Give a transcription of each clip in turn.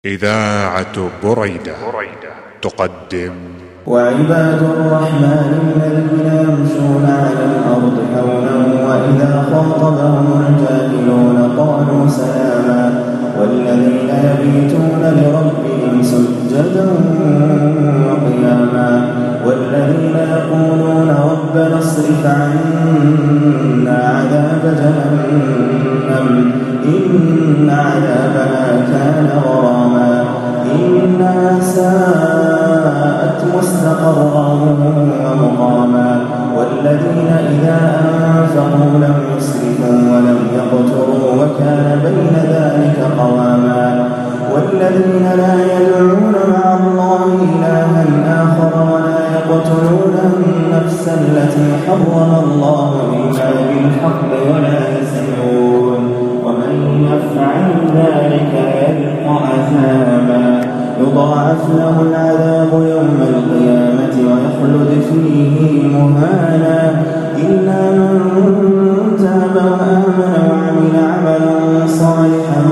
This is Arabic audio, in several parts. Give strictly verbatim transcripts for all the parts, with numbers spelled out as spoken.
إذاعة بريدة تقدم وعباد الرحمن الذين يمشون على الأرض هونا وإذا خاطبهم الجاهلون قالوا سلاما والذين يبيتون لربهم سجدا وقياما والذين يقولون ربنا اصرف عنا عذاب جهنم إن عذابها كان غراما إنها ساءت مستقرا ومقاما والذين إذا أنفقوا لم يسرفوا ولم يقتروا وكان بين ذلك قواما والذين لا يدعون مع الله إلها آخر ولا يقتلون النفس التي حرم الله إلا بالحق ولا يزنون ومن يفعل ذلك يلقى أثاما يضاعف له العذاب يوم القيامة ويخلد فيه مهانا إلا من تاب وآمن وعمل عملا صالحا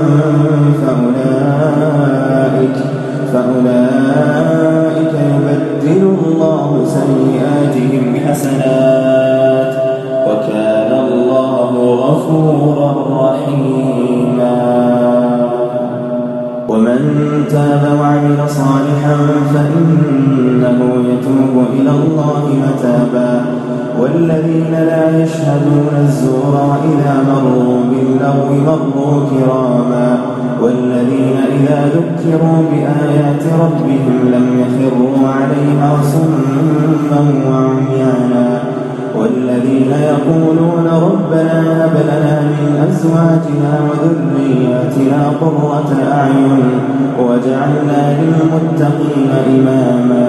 فأولئك, فأولئك يبدل الله سيئاتهم حسنات وكان الله غفورا رحيما ومن تاب وعمل صالحا فإنه يتوب إلى الله متابا والذين لا يشهدون الزور وإذا مروا باللغو مروا كراما والذين إذا ذكروا بآيات ربهم لم يخروا عليها صما وعميانا والذين يقولون ربنا هب لنا من أزواجنا وذرياتنا قرة أعين واجعلنا للمتقين إماما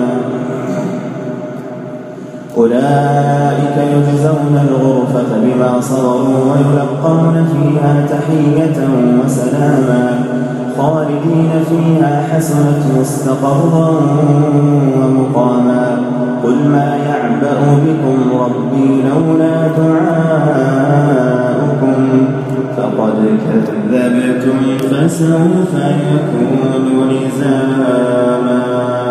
أولئك يجزون الغرفة بما صبروا ويلقون فيها تحية وسلاما خالدين فيها حسنت مستقرا ومقاما قل ما يعبأ بكم ربي لولا دعاؤكم فقد كذبتم فسوف يكون لزاما.